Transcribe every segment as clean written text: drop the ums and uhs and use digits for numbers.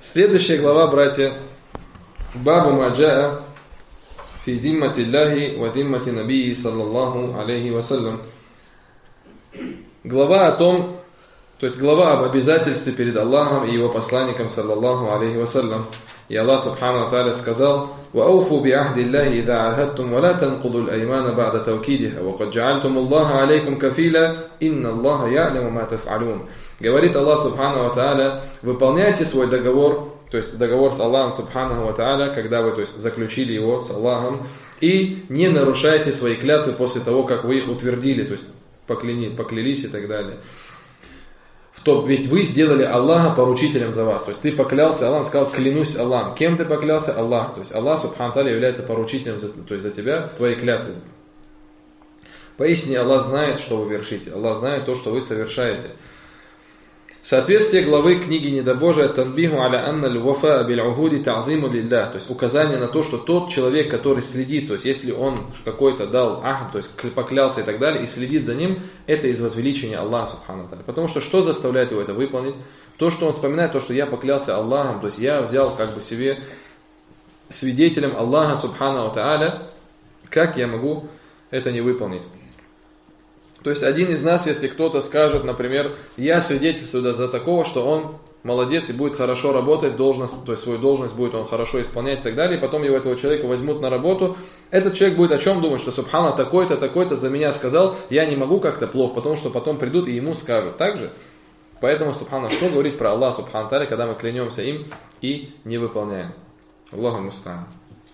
Следующая глава, братья, Бабу Маджаа фи диммати Аллахи ва диммати Набии саллаллаху алейхи вассалям. Глава о том, то есть глава об обязательстве перед Аллахом и его посланником саллаллаху алейхи вассалям. И Аллах субхану ва тааля сказал: «Ва ауфу би ахди Аллахи ида ахадтум, ва ла танкуду аль-аймана ба'да тавкидиха, ва кад джа'альтум Аллаха алейкум кафила, инна Аллаха я'ляму ма таф'алун». Говорит Аллах субхану ва тааля: выполняйте свой договор, то есть договор с Аллахом субхану ва тааля, когда вы, то есть, заключили его с Аллахом, и не нарушайте свои клятвы после того, как вы их утвердили, то есть поклялись и так далее. Ведь вы сделали Аллаха поручителем за вас. То есть ты поклялся Аллахом, сказал: клянусь Аллахом. Кем ты поклялся? Аллах. То есть Аллах субхану тааля является поручителем за тебя в твоей клятве. Поистине Аллах знает, что вы вершите. Аллах знает то, что вы совершаете. Соответствие главы книги Недобожия «Танбиху аля анна л-вафа биль-ухуди та'зиму лиллах», то есть указание на то, что тот человек, который следит, то есть если он какой-то дал ахд, то есть поклялся и так далее, и следит за ним, это из возвеличения Аллаха субхану тааля. Потому что заставляет его это выполнить? То, что он вспоминает, то, что я поклялся Аллахом, то есть я взял как бы себе свидетелем Аллаха субхану тааля, как я могу это не выполнить? То есть один из нас, если кто-то скажет, например: я свидетельствую за такого, что он молодец и будет хорошо работать, должность, то есть свою должность будет он хорошо исполнять и так далее, и потом его этого человека возьмут на работу, этот человек будет о чем думать? Что субхана такой-то, такой-то за меня сказал, я не могу как-то плохо, потому что потом придут и ему скажут. Так же? Поэтому, субхана, что говорить про Аллаха субхану тааля, когда мы клянемся им и не выполняем? Аллаху муста'ан.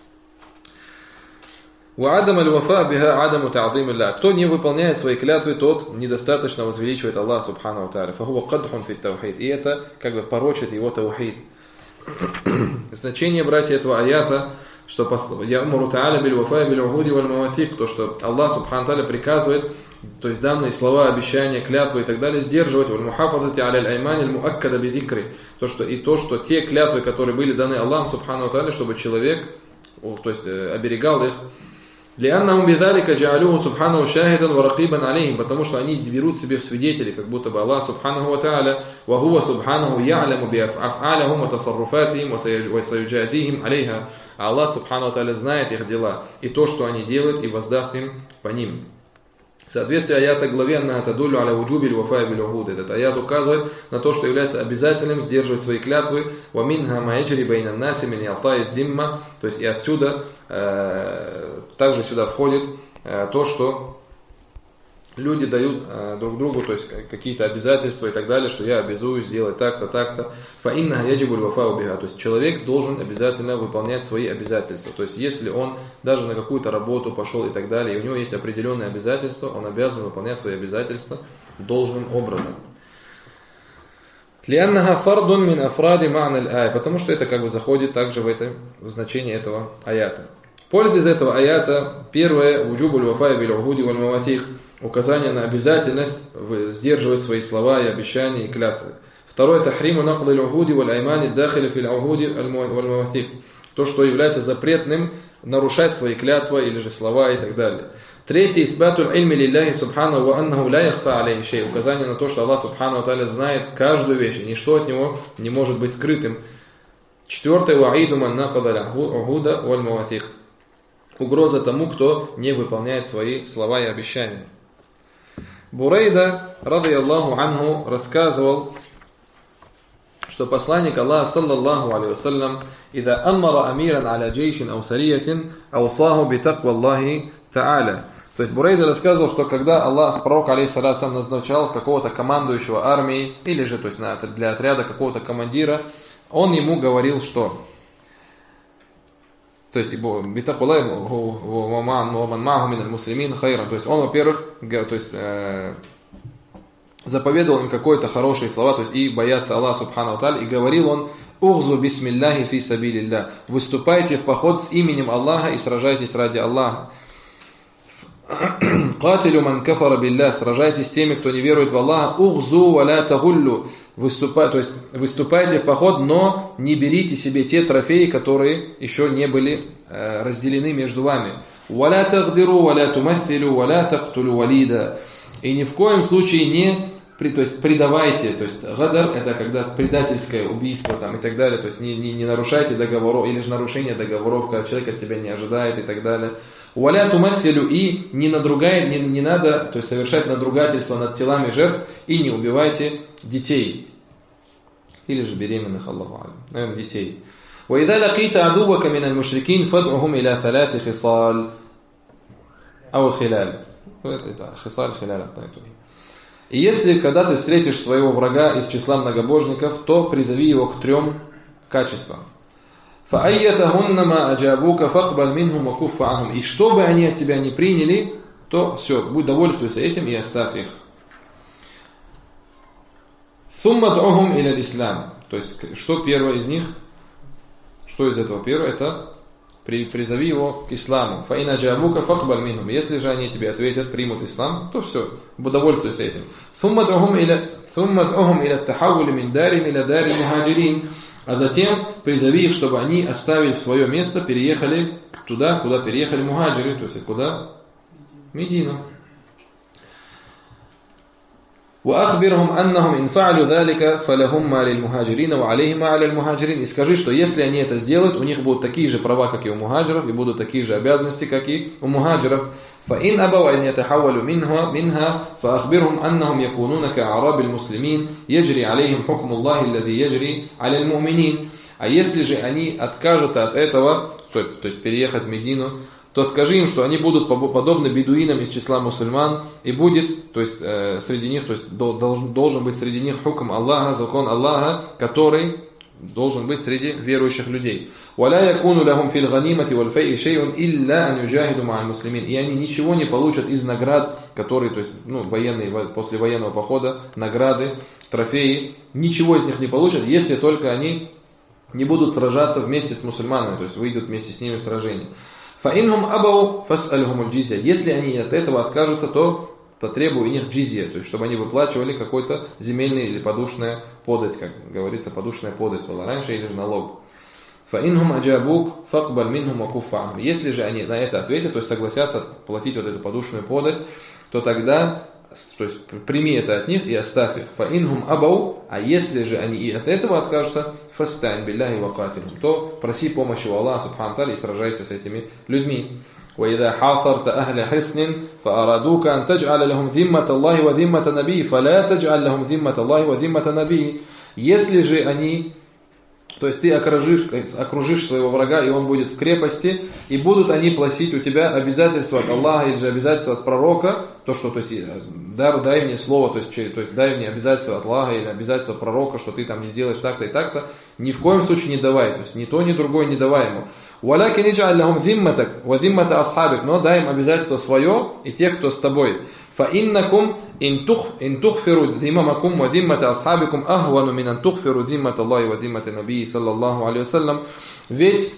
Кто не выполняет свои клятвы, тот недостаточно возвеличивает Аллаха субхану тааля. И это как бы порочит его таухид. Значение, братья, этого аята, что то, что Аллах субхану тааля приказывает, то есть данные слова, обещания, клятвы и так далее, сдерживать, то, что те клятвы, которые были даны Аллахом субхану тааля, чтобы человек, то есть оберегал их, потому что они берут себе в свидетели, как будто бы Аллах субханаху ва тааля Аллах субханаху ва тааля знает их дела и то, что они делают, и воздаст им по ним. Соответствие аята главе «Аннахатадулю аля уджубиль вафай биль ухуд». Этот аят указывает на то, что является обязательным сдерживать свои клятвы. «Ваминха маэджри бейна наси мин ялтай димма». То есть и отсюда, также сюда входит то, что люди дают друг другу, то есть какие-то обязательства и так далее, что я обязуюсь сделать так-то, так-то. Фаинна яджибуль вафау биха. То есть человек должен обязательно выполнять свои обязательства. То есть если он даже на какую-то работу пошел и так далее, и у него есть определенные обязательства, он обязан выполнять свои обязательства должным образом. Потому что это как бы заходит также в значение этого аята. Польза из этого аята: первое, уджубуль вафай биль ухуди валь маватик, указание на обязательность сдерживать свои слова и обещания и клятвы. Второе, тахриму нахлиль ухуди валь аймани дахили фил ухуди валь маватик, то, что является запретным нарушать свои клятвы или же слова и так далее. Третье, исбатуль ильми лилляхи субхану ва аннаху ла яхфа алейхи шей, указание на то, что Аллах субхану ва тааля знает каждую вещь, и ничто от него не может быть скрытым. Четвертое, ваиду ман нахадаль ухуда валь маватик, угроза тому, кто не выполняет свои слова и обещания. Бурейда, радийаллаху анху, рассказывал, что посланник Аллаха, саллаллаху алейхи вассалям, «Ида аммара амиран аля джейшин ау сариятин, аусаху битаква Аллахи та'аля». То есть Бурейда рассказывал, что когда Аллах, пророк алейхиссалату назначал какого-то командующего армией, или же то есть для отряда какого-то командира, он ему говорил, что... То есть, то есть он, во-первых, то есть, заповедовал им какие-то хорошие слова, то есть и бояться Аллаха субхану тааля, и говорил он: «Ухзу бисмилляхи фи сабилилля», выступайте в поход с именем Аллаха и сражайтесь ради Аллаха. «Катилю ман кафара билля», сражайтесь с теми, кто не верует в Аллаха. «Ухзу ва ля тагуллю», то есть выступайте в поход, но не берите себе те трофеи, которые еще не были разделены между вами. «Ва ля тагдиру ва ля тумаthилю ва ля тактулю валида», и ни в коем случае не то есть предавайте, то есть гадар это когда предательское убийство там, и так далее, то есть не нарушайте договоров, или же нарушение договоров, когда человек от тебя не ожидает и так далее. Уаля тумафилю, и не надо, то есть совершать надругательство над телами жертв, и не убивайте детей. Или же беременных, Аллаху алям, наверное, детей. وإذا لقيت عدوك من المشركين فادعهم إلى 3 خصال أو خلال. Это خصال خلال одно и то же. И если, когда ты встретишь своего врага из числа многобожников, то призови его к 3 качествам. فَأَيَّتَهُنَّ مَا أَجَابُوكَ فَاقْبَلْ مِنْهُمْ وَكُفَّ عَنْهُمْ. И что бы они от тебя не приняли, то все, будь довольствуйся этим и оставь их. ثُمَّ دْعُهُمْ إِلَى الْإِسْلَامِ. То есть, что первое из них? Что из этого первое? Это призови его к исламу. فَإِنَ أَجَابُوكَ فَاقْبَلْ مِنْهُمْ. Если же они тебе ответят, примут ислам, то все, будь довольствуйся этим. ثُمَّ دْعُهُمْ إِلَى التَّحَوُّلِ مِنْ دَارِهِمْ إِلَى دَارِ الْمُهَاجِرِينَ. А затем призови их, чтобы они оставили свое место, переехали туда, куда переехали мухаджиры, то есть куда? Медину. وَأَخْبِرْهُمْ أَنَّهُمْ إِنْ فَعَلُوا ذَلِكَ فَلَهُمْ مَا لِلْمُهَاجِرِينَ وَعَلَيْهِمْ مَا عَلَى الْمُهَاجِرِينَ. И скажи, что если они это сделают, у них будут такие же права, как и у мухаджиров, и будут такие же обязанности, как и у мухаджиров. فإن أبوا أن يتحولوا منها فأخبرهم أنهم يكونون كأعراب المسلمين يجري عليهم حكم الله الذي يجري على المؤمنين. А если же они откажутся от этого, то есть переехать в Медину, то скажи им, что они будут подобны бедуинам из числа мусульман, и будет, то есть среди них, то есть должен быть среди них хукм Аллаха, закон Аллаха, который должен быть среди верующих людей. وَلَا يَكُونُ لَهُمْ فِي الْغَنِيمَةِ وَالْفَيْءِ شَيْءٌ إِلَّا أَنْ يُجَاهِدُوا مَعَ الْمُسْلِمِينَ. И они ничего не получат из наград, которые, то есть, военные, после военного похода, награды, трофеи, ничего из них не получат, если только они не будут сражаться вместе с мусульманами, то есть выйдут вместе с ними в сражение. فَإِنْهُمْ أَبَوْا فَاسْأَلْهُمُ الْجِزْيَةَ. Если они от этого откажутся, то потребуй у них джизья, то есть чтобы они выплачивали какой-то земельный или подушная подать, как говорится, подушная подать была раньше, или же налог. فَإِنْهُمْ أَجَابُوكَ فَاقْبَلْ مِنْهُمْ وَكُفَّ عَنْهُمْ. Если же они на это ответят, то есть согласятся платить вот эту подушную подать, то тогда, то есть прими это от них и оставь их. فَإِنْهُمْ أَبَوْا. А если же они и от этого откажутся, فَاسْتَعِنْ بِاللَّهِ وَقَاتِلْهُمْ. То проси помощи у Аллаха субхану ва тааля и сражайся с этими людьми. وإذا حاصرت أهل حصن فأرادوك أن تجعل لهم ذمة الله وذمة نبي فلا تجعل لهم ذمة الله وذمة نبي. Если же они, то есть ты окружишь своего врага, и он будет в крепости, и будут они платить у тебя обязательства от Аллаха или же обязательства от пророка, то что, то есть дай мне слово, то есть дай мне обязательства от Аллаха или обязательства от пророка, что ты там не сделаешь так-то и так-то, ни в коем случае не давай, то есть ни то, ни другое не давай ему. وَلَكِنْ اجْعَلْ لَهُمْ ذِمَّتَكَ وَذِمَّةَ أَصْحَابِكَ. Но дай им обязательство свое и тех, кто с тобой. فَإِنَّكُمْ إِن تُخْفِرُوا ذِمَّمَكُمْ وَذِمَّةَ أَصْحَابِكُمْ أَهْوَنُ مِنْ أَن تُخْفِرُوا ذِمَّةَ اللَّهِ وَذِمَّةَ النَّبِيِّ صلى الله عليه وسلم. Ведь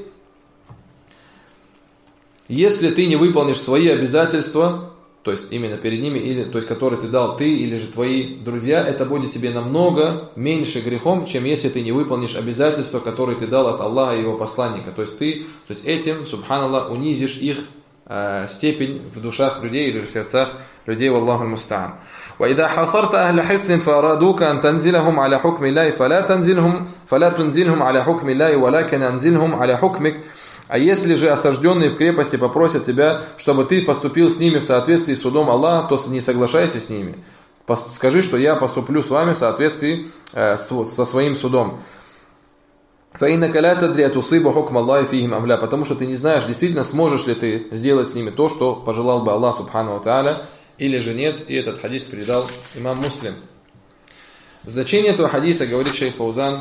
если ты не выполнишь свои обязательства, то есть именно перед ними, или, то есть которые ты дал ты или же твои друзья, это будет тебе намного меньше грехом, чем если ты не выполнишь обязательства, которые ты дал от Аллаха и его посланника. То есть этим, субханаллах, унизишь их степень в душах людей или в сердцах людей, валлаху аль-муста'ан. وإذا حاصرت أهل حصن فأرادوك أن تنزلهم على حكم الله فلا تنزلهم على حكم الله ولكن أنزلهم على حكمك. А если же осажденные в крепости попросят тебя, чтобы ты поступил с ними в соответствии с судом Аллаха, то не соглашайся с ними. Скажи, что я поступлю с вами в соответствии со своим судом. فَإِنَّكَ لَا تَدْرِي أَتُصِيبُ حُكْمَ اللَّهِ فِيهِمْ أَمْ لَا. Потому что ты не знаешь, действительно сможешь ли ты сделать с ними то, что пожелал бы Аллах субхану ва тааля, или же нет. И этот хадис передал имам Муслим. Значение этого хадиса, говорит шейх Фаузан,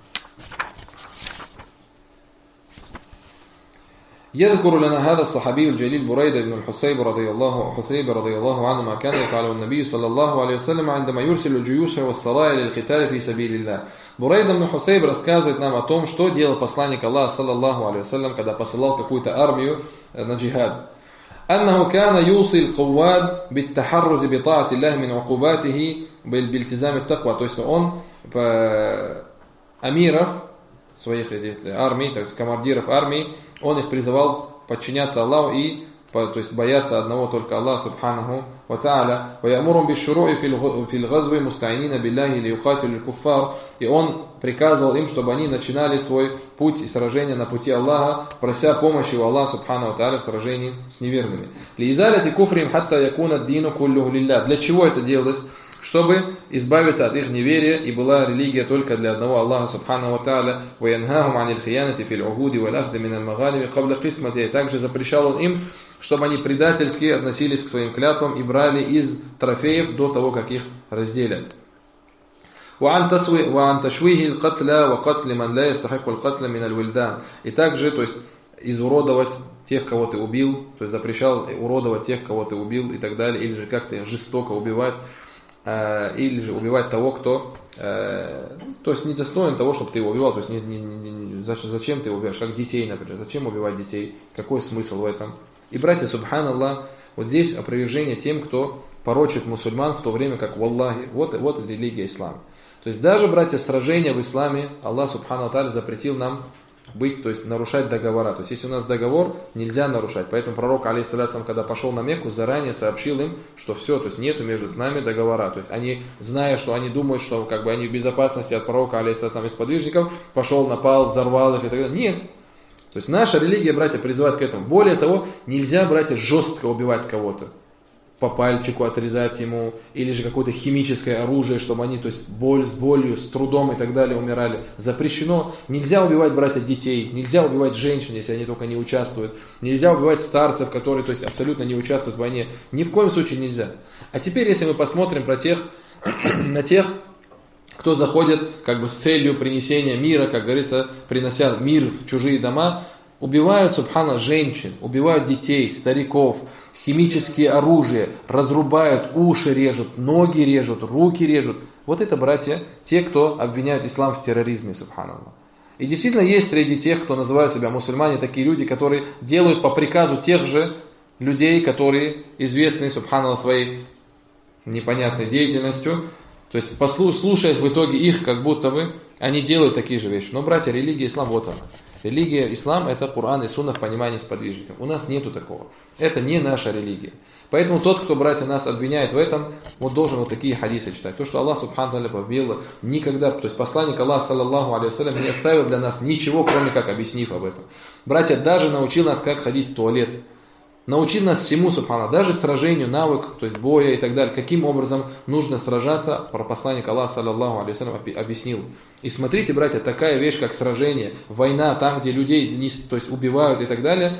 يذكر لنا هذا الصحابي الجليل بريدة بن الحصيب رضي الله عنه ما كان يفعله النبي صلى الله عليه وسلم عندما يرسل الجيوش والسرايا للقتال في سبيل الله. Бурайда ибн Хусайб рассказывает нам о том, что делал посланник Аллаха саллаллаху алейхи вассалям, когда посылал какую-то армию на джихад. أنه كان يوصي القواد بالتحرز بطاعة الله من عقوباته بالالتزام التقوى. То есть он амиров своих армий, то есть командиров армий, он их призывал подчиняться Аллаху и то есть бояться одного только Аллаха субханаху ва та'аля. Ва ямурум бишшуру'i фил газви муста'инина биллахи лиюкатилу аль-куффар. И он приказывал им, чтобы они начинали свой путь и сражение на пути Аллаха, прося помощи у Аллаха субханаху ва та'аля в сражении с неверными. Лиизаляти куфрим хатта якуна ад-дину куллуху лиллах. Для чего это делалось? Чтобы избавиться от их неверия, и была религия только для одного Аллаха субхану ва тааля. وَيَنْهَاهُمْ عَنِ الْخِيَانَةِ فِي الْعُهُودِ وَالْأَخْذِ مِنَ الْمَغَانِمِ قَبْلَ قِسْمَتِهِ. Также запрещал он им, чтобы они предательски относились к своим клятвам и брали из трофеев до того, как их разделят. وَعَنْ تَشْوِيهِ الْقَتْلَ وَقَتْلِ مَنْ لَا يَسْتَحِقُّ الْقَتْلَ مِنَ الْوِلْدَانِ. И также, то есть, изуродовать тех, кого ты убил, то есть запрещал уродовать тех, кого ты убил и так далее, или же как-то жестоко убивать, или же убивать того, кто то есть недостоин того, чтобы ты его убивал, то есть зачем ты его убиваешь, как детей, например, зачем убивать детей, какой смысл в этом. И, братья, субханаллах, вот здесь опровержение тем, кто порочит мусульман, в то время как, валлахи, вот религия ислама. То есть даже, братья, сражения в исламе Аллах субхану ва тааля запретил нам быть, то есть нарушать договора. То есть если у нас договор, нельзя нарушать. Поэтому пророк, алейхиссалям, когда пошел на Мекку, заранее сообщил им, что все, то есть нету между нами договора. То есть они, зная, что они думают, что как бы они в безопасности от пророка, алейхиссалям, и сподвижников, пошел, напал, взорвал их и так далее. Нет. То есть наша религия, братья, призывает к этому. Более того, нельзя, братья, жестко убивать кого-то. По пальчику отрезать ему, или же какое-то химическое оружие, чтобы они, то есть с болью, с трудом и так далее умирали. Запрещено. Нельзя убивать, братья, детей, нельзя убивать женщин, если они только не участвуют. Нельзя убивать старцев, которые, то есть, абсолютно не участвуют в войне. Ни в коем случае нельзя. А теперь, если мы посмотрим на тех, кто заходит как бы с целью принесения мира, как говорится, принося мир в чужие дома, убивают, субхана, женщин, убивают детей, стариков, химические оружия, разрубают, уши режут, ноги режут, руки режут. Вот это, братья, те, кто обвиняют ислам в терроризме, субханаллах. И действительно есть среди тех, кто называет себя мусульмане, такие люди, которые делают по приказу тех же людей, которые известны, субханаллах, своей непонятной деятельностью. То есть, слушая в итоге их, как будто бы они делают такие же вещи. Но, братья, религия ислам, вот она. Религия ислам – это Коран и Сунна в понимании сподвижников. У нас нету такого. Это не наша религия. Поэтому тот, кто, братья, нас обвиняет в этом, вот должен вот такие хадисы читать. То, что Аллах субхану ва тааля никогда, то есть посланник Аллаха, саллаллаху алейхи ва саллям, не оставил для нас ничего, кроме как объяснив об этом. Братья, даже научил нас, как ходить в туалет. Научил нас всему, субхана, даже сражению, навык, то есть боя и так далее, каким образом нужно сражаться, посланник Аллаха, саллаллаху алейхи ва саллям, объяснил. И смотрите, братья, такая вещь, как сражение, война, там, где людей то есть, убивают и так далее,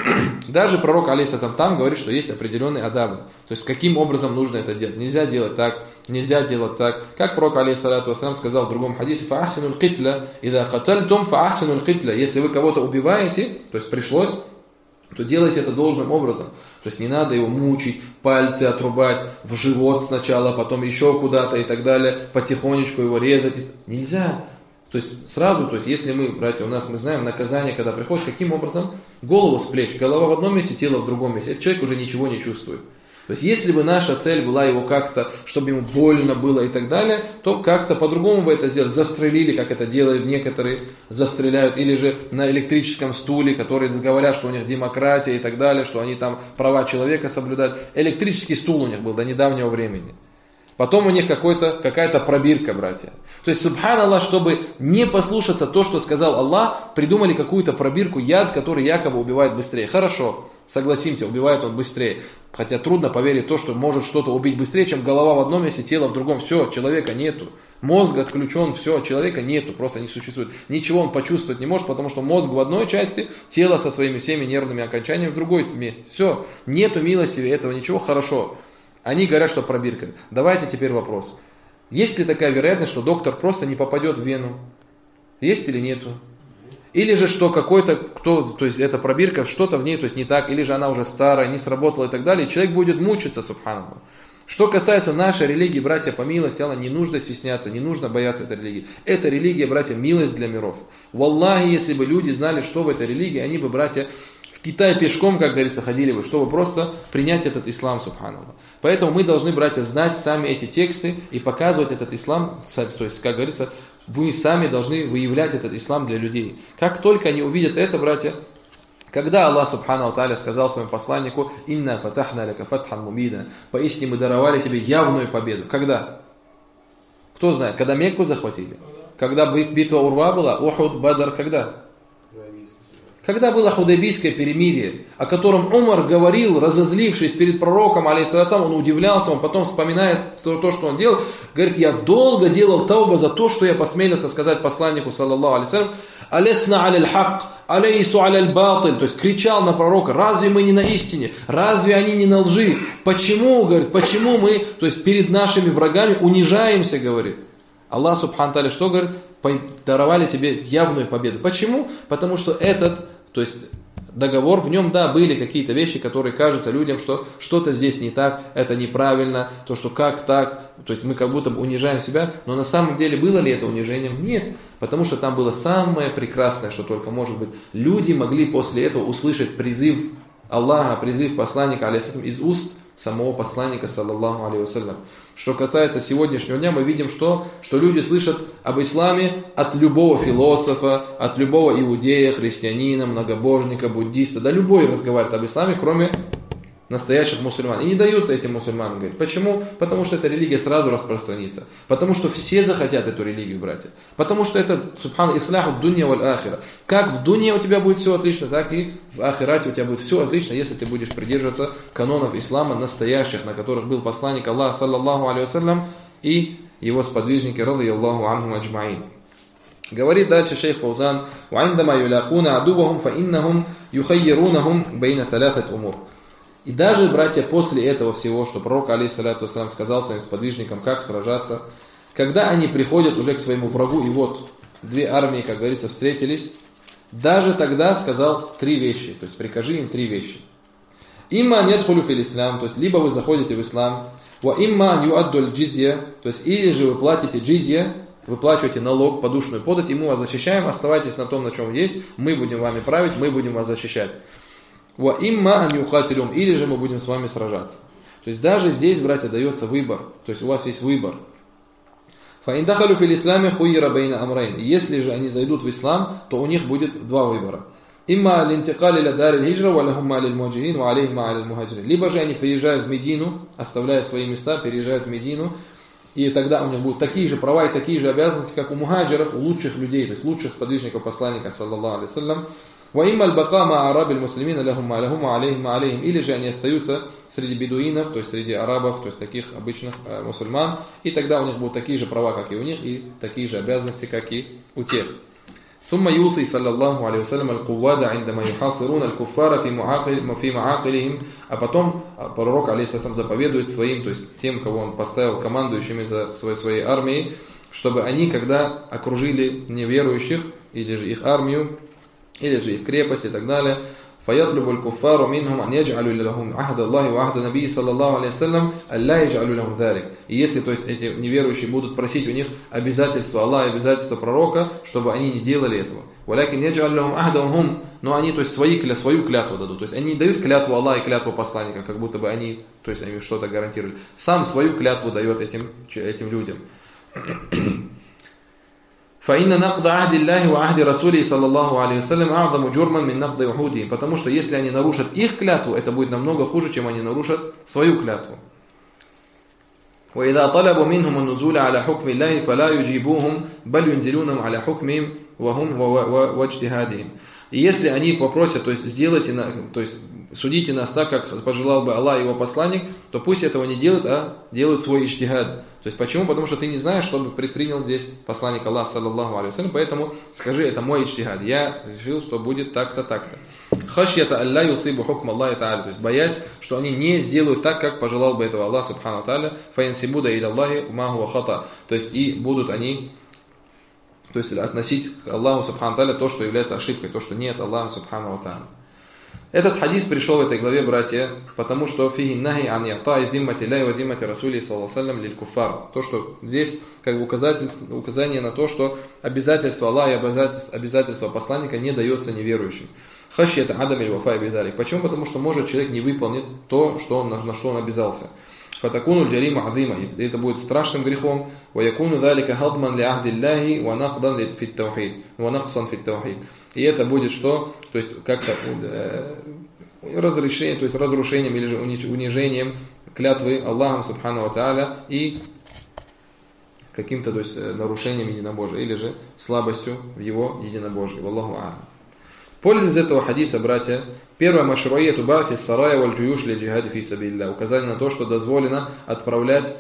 даже пророк, алейхиссалям, там говорит, что есть определенные адабы. То есть, каким образом нужно это делать. Нельзя делать так, нельзя делать так. Как пророк, алейхиссалям, сказал в другом хадисе, фаахсинул китля, ида катальтум фаахсинул китля. Если вы кого-то убиваете, то есть пришлось, то делайте это должным образом. То есть не надо его мучить, пальцы отрубать в живот сначала, потом еще куда-то и так далее, потихонечку его резать. Нельзя. То есть сразу, то есть если мы, братья, мы знаем наказание, когда приходит, каким образом? Голову с плеч, голова в одном месте, тело в другом месте. Этот человек уже ничего не чувствует. То есть если бы наша цель была его как-то, чтобы ему больно было и так далее, то как-то по-другому бы это сделали. Застрелили, как это делают некоторые, застреляют. Или же на электрическом стуле, которые говорят, что у них демократия и так далее, что они там права человека соблюдают. Электрический стул у них был до недавнего времени. Потом у них какая-то пробирка, братья. То есть, субханаллах, чтобы не послушаться то, что сказал Аллах, придумали какую-то пробирку, яд, который якобы убивает быстрее. Хорошо, согласимся, убивает он быстрее. Хотя трудно поверить в то, что может что-то убить быстрее, чем голова в одном месте, тело в другом. Все, человека нету. Мозг отключен, все, человека нету, просто не существует. Ничего он почувствовать не может, потому что мозг в одной части, тело со своими всеми нервными окончаниями в другой месте. Все, нету милости этого, ничего, хорошо. Они говорят, что пробирка. Давайте теперь вопрос. Есть ли такая вероятность, что доктор просто не попадет в вену? Есть или нету? Или же, что то есть эта пробирка, что-то в ней, то есть не так, или же она уже старая, не сработала и так далее, и человек будет мучиться, субханаллах. Что касается нашей религии, братья, по милости Аллаха, не нужно стесняться, не нужно бояться этой религии. Эта религия, братья, милость для миров. Валлахи, если бы люди знали, что в этой религии, они бы, братья, в Китай пешком, как говорится, ходили бы, чтобы просто принять этот ислам, субханаллах. Поэтому мы должны, братья, знать сами эти тексты и показывать этот ислам, то есть, как говорится, вы сами должны выявлять этот ислам для людей. Как только они увидят это, братья, Когда Аллах Субхану Тааля сказал своему посланнику: «Инна фатахна ляка фатхан мубина», поистине мы даровали тебе явную победу. Когда? Кто знает? Когда Мекку захватили? Когда битва Урва была? Ухуд, Бадр, когда? Когда было худайбийское перемирие, о котором Умар говорил, разозлившись перед пророком, алейхиссалям, он удивлялся, он потом, вспоминая то, что он делал, говорит: я долго делал тауба за то, что я посмелился сказать посланнику, саллаллаху алейхи, алесна аляль хак, алейсу аляль батиль, то есть кричал на пророка: разве мы не на истине, разве они не на лжи, почему, говорит, почему мы, то есть перед нашими врагами унижаемся, говорит. Аллах Субхану Тааля что говорит? Даровали тебе явную победу. Почему? Потому что этот, то есть договор, в нем, да, были какие-то вещи, которые кажутся людям, что что-то здесь не так, это неправильно, то, что как так, то есть мы как будто бы унижаем себя, но на самом деле было ли это унижением? Нет, потому что там было самое прекрасное, что только может быть. Люди могли после этого услышать призыв Аллаха, призыв посланника, алейхиссалям, из уст самого посланника, саллаллаху алейхи вассалям. Что касается сегодняшнего дня, мы видим, что люди слышат об исламе от любого философа, от любого иудея, христианина, многобожника, буддиста, да любой разговаривает об исламе, кроме настоящих мусульман. И не дают этим мусульманам говорить. Почему? Потому что эта религия сразу распространится. Потому что все захотят эту религию, братья. Потому что это, субхан, исляху дунья валь ахира. Как в дунье у тебя будет все отлично, так и в ахирате у тебя будет все отлично, если ты будешь придерживаться канонов ислама настоящих, на которых был посланник Аллаха, саллаллаху алейхи вассалям, и его сподвижники, радийаллаху анхум аджмаин. Говорит дальше шейх Фаузан: وَعِنْدَمَا يُلَاقُونَ عَدُوَّهُمْ فَإِنَّهُمْ يُخَيِّرُونَهُمْ بَيْنَ ثَلَاثَةِ أُمُورٍ. И даже, братья, после этого всего, что пророк, алейхиссалату вассалям, сказал своим сподвижникам, как сражаться, когда они приходят уже к своему врагу, и вот две армии, как говорится, встретились, даже тогда сказал три вещи, то есть прикажи им три вещи. «Имма ядхулю фил ислам», то есть либо вы заходите в ислам, «Ва имма юаддуль джизья», то есть или же вы платите джизья, выплачиваете налог, подушную подать, и мы вас защищаем, оставайтесь на том, на чем есть, мы будем вами править, мы будем вас защищать. «Ва имма ан юхатилюм», или же мы будем с вами сражаться. То есть даже здесь, братья, дается выбор, то есть у вас есть выбор. «Фа индахалю фил исламе хуйра бейна амрайн», если же они зайдут в ислам, то у них будет два выбора. «Имма линтикали ля дариль хиджра, ва лахум малиль муаджирин, ва алейхим малиль мухаджирин». Либо же они переезжают в Медину, оставляя свои места, переезжают в Медину, и тогда у них будут такие же права и такие же обязанности, как у мухаджиров, у лучших людей, то есть лучших сподвижников посланника, саллаллаху алейхи вассалям. وَإِمَّا الْبَقَى مَعَ عَرَبِ الْمُسْلِمِينَ لَهُمْ مَا لَهُمْ وَعَلَيْهِمْ مَا عَلَيْهِمْ. Или же они остаются среди бедуинов, то есть среди арабов, то есть таких обычных мусульман, и тогда у них будут такие же права, как и у них, и такие же обязанности, как и у тех. ثم يوصي صلى الله عليه وسلم القواد عندما يحاصرون الكفار في معاقلهم. А потом пророк, алейхиссалям, заповедует своим, то есть тем, кого он поставил командующими за своей армией, чтобы они, когда окружили неверующих, или же их армию, или же их крепость и так далее, فَيَطْلُبُ الْكُفَّارُ مِنْهُمْ أَنْ يَجْعَلُوا لَهُمْ عَهْدَ اللَّهِ وَعَهْدَ نَبِيِّ صلى الله عليه وسلم أَلَّا يَجْعَلُوا لَهُمْ ذَلِكَ. И если, то есть, эти неверующие будут просить у них обязательства Аллаха и обязательства пророка, чтобы они не делали этого. وَلَكِنْ يَجْعَلُوا لَهُمْ عَهْدَهُمْ هُمْ. Но они, то есть, свою клятву дадут. То есть, они не дают клятву Аллаха и клятву посланника, как будто бы они, то есть, они что-то гарантировали. Сам свою клятву дает этим людям. فَإِنَّ نَقْضَ عَهْدِ اللَّهِ وَعَهْدِ رَسُولِهِ صلى الله عليه وسلم أعظم جرما من نقض عهودهم. Потому что если они нарушат их клятву, это будет намного хуже, чем они нарушат свою клятву. وَإِذَا طَلَبُوا مِنْهُمُ النُّزُولَ عَلَى حُكْمِ اللَّهِ فَلَا يُجِيبُوهُمْ بَلْ يُنْزِلُونَهُمْ عَلَى حُكْمِهِمْ وَهُمْ وَاجْتِهَادِهِمْ. И если они попросят, то есть сделайте, то есть судите нас так, как пожелал бы Аллах и его посланник, то пусть этого не делают, а делают свой иджтихад. То есть почему? Потому что ты не знаешь, что бы предпринял здесь посланник Аллаха, саллаллаху алейхи вассалям, поэтому скажи, это мой иджтихад, я решил, что будет так-то, так-то. Хашьята алла юсибу хукм Аллахи та'аля, то есть боясь, что они не сделают так, как пожелал бы этого Аллах, субхану та'аля, фаянсибуда иля Аллахи ма хуа хата, то есть и будут они, то есть относить к Аллаху, субхану та'аля, то, что является ошибкой, то, что нет Аллаха, субхану та'аля. Этот хадис пришел в этой главе, братья, потому что фиги нахи ан я'та'i зиммати ля ва зиммати расули саллаллаху алейхи лиль куффар. То, что здесь как бы указание на то, что обязательство Аллаха и обязательство посланника не дается неверующим. Хашьята адам иль вафа бидалик. Почему? Потому что может человек не выполнит то, на что он обязался. фатакуну джарима азима. Это будет страшным грехом. Ва якуну залика хадман ли ахди Аллахи ва нахдан фит таухид. Ва нахсан фит таухид. И это будет что? То есть как-то разрешение, то есть разрушением или же унижением клятвы Аллахом субхану ва тааля и каким-то, то есть нарушением единобожия или же слабостью в его единобожии. Валлаху а'алам. Польза из этого хадиса, братья, первое, машруияту ба'фи сарая валь джуюш ли джихади фи сабилля. Указание на то, что дозволено отправлять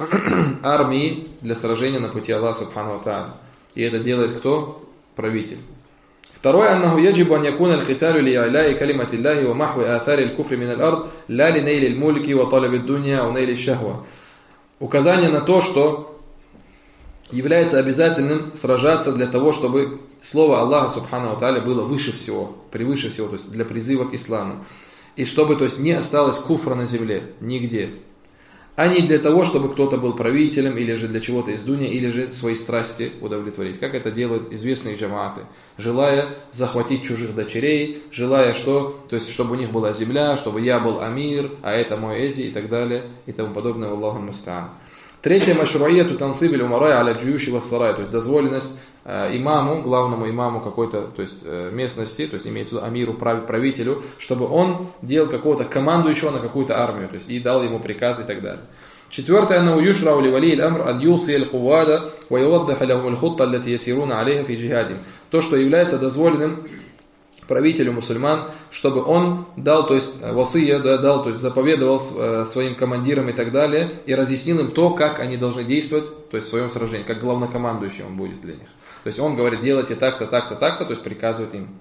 армии для сражения на пути Аллаха субхану ва тааля. И это делает кто? Правитель. Второе, аннаху яджибу ан якуна аль-киталю ли а'ляи калимати Аллахи ва махви а'атари аль-куфри мин аль-ард ла ли нейли аль-мульки ва талаби ад-дунья ва нейли шахва. Указание на то, что является обязательным сражаться для того, чтобы слово Аллаха субхану ва тааля было выше всего, превыше всего, то есть для призыва к исламу. И чтобы, то есть, не осталось куфра на земле, нигде. А не для того, чтобы кто-то был правителем, или же для чего-то из дуни, или же свои страсти удовлетворить. Как это делают известные джамааты, желая захватить чужих дочерей, желая что? То есть, чтобы у них была земля, чтобы я был амир, а это мой эти, и так далее, и тому подобное. Аллаху муста'ан. Третье, машруияту тансибиль умарай аля джуюши вассарай, то есть дозволенность имаму, главному имаму какой-то, то есть местности, то есть имеется в виду амиру, правителю, чтобы он делал какого-то командующего на какую-то армию, то есть и дал ему приказ и так далее. Четвертое, аннаху юшрау ли вали аль-амр ан юси аль-кувада ва юваддаха лахум аль-хутта аллати ясируна алейха фи джихадим. То, что является дозволенным правителю мусульман, чтобы он дал, то есть васия, дал, то есть заповедовал своим командирам и так далее, и разъяснил им то, как они должны действовать, то есть в своем сражении, как главнокомандующий он будет для них. То есть он говорит, делайте так-то, так-то, так-то, то есть приказывает им.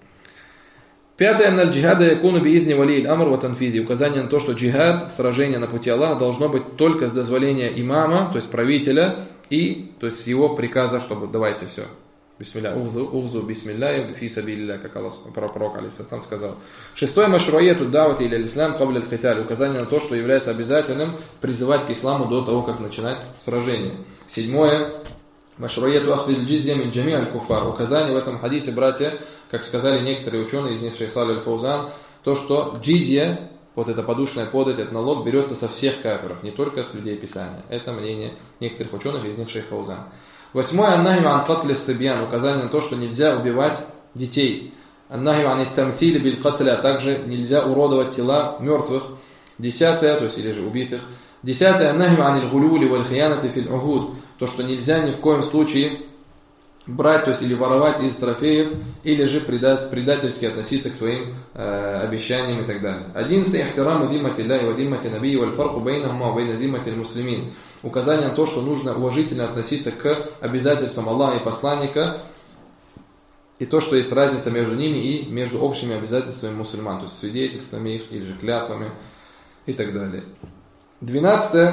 Пятое, анналь джихада якуну биидни вали аль-амр ва танфиди. Указание на то, что джихад, сражение на пути Аллаха, должно быть только с дозволения имама, то есть правителя, и то есть с его приказа, чтобы давайте все. Бисмилля, ухзу, бисмилля, фи сабилля, как Аллах, пророк алейхиссалям сказал. Шестое, машруияту давати или аль-ислам кабля аль-киталь. Указание на то, что является обязательным призывать к исламу до того, как начинать сражение. Седьмое, машруияту ахди аль-джизья мин джами аль-куфар. Указание в этом хадисе, братья, как сказали некоторые ученые, из них шейх Салих аль-Фаузан, то, что джизья, вот эта подушная подать, этот налог берется со всех кафиров, не только с людей Писания. Это мнение некоторых ученых, из них шейх Фаузан. Восьмое, аннахи ан катли сабьян, указание на то, что нельзя убивать детей. Аннахи ан тамфили биль катля, также нельзя уродовать тела мертвых. Десятое, то есть или же убитых. Десятое, аннахи ан иль-гулюли валь-хиянати фил-ухуд, то, что нельзя ни в коем случае брать, то есть или воровать из трофеев, или же предательски относиться к своим обещаниям и так далее. 11. Ихтираму диммати Аллахи ва диммати набии валь фарку бейнахума ва бейна диммати аль-муслимин. Указание на то, что нужно уважительно относиться к обязательствам Аллаха и посланника, и то, что есть разница между ними и между общими обязательствами мусульман, то есть свидетельствами их, или же клятвами и так далее. 12.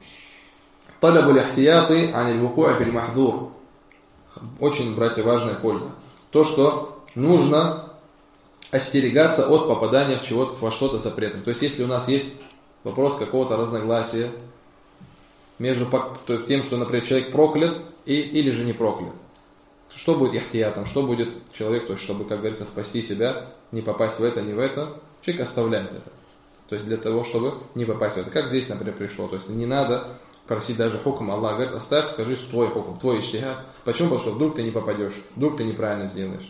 Талабу лихтияты ан аль-вукуа фил махдур. Очень, братья, важная польза. То, что нужно остерегаться от попадания во что-то запретное. То есть, если у нас есть вопрос какого-то разногласия между тем, что, например, человек проклят или же не проклят. Что будет ихтиятом, что будет человек, то есть, чтобы, как говорится, спасти себя, не попасть в это, не в это, человек оставляет это. То есть, для того, чтобы не попасть в это. Как здесь, например, пришло. То есть, не надо просить даже хукм. Аллах говорит, оставь, скажи, что твой хукм, твой иштихад. Почему? Потому что вдруг ты не попадешь, вдруг ты неправильно сделаешь.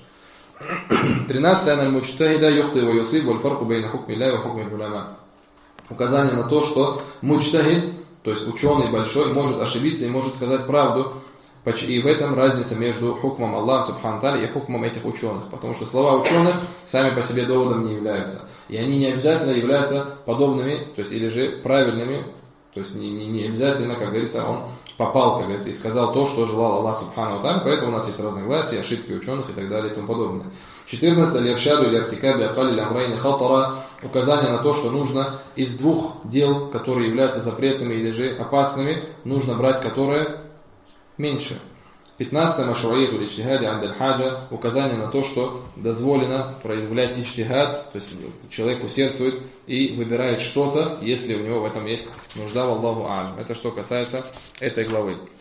13. Аналь муджтахида юхты ва юсиб валь фарку бейна хукми Аллахи ва хукми аль-уляма. Указание на то, что муджтахид, то есть ученый большой, может ошибиться и может сказать правду. И в этом разница между хукмом Аллаха субхану тааля и хукмом этих ученых. Потому что слова ученых сами по себе доводом не являются. И они не обязательно являются подобными, то есть или же правильными. То есть не обязательно, как говорится, он попал, как говорится, и сказал то, что желал Аллах субхану тааля. Поэтому у нас есть разногласия, ошибки ученых и так далее и тому подобное. 14. Аль-иршаду иль-артикаби акалли амрайни хатара. Указание на то, что нужно из двух дел, которые являются запретными или же опасными, нужно брать которые меньше. 15. Машруияту лиджтихади анд аль-хаджа. Указание на то, что дозволено проявлять иджтихад, то есть человек усердствует и выбирает что-то, если у него в этом есть нужда, валлаху а'алям. Это что касается этой главы.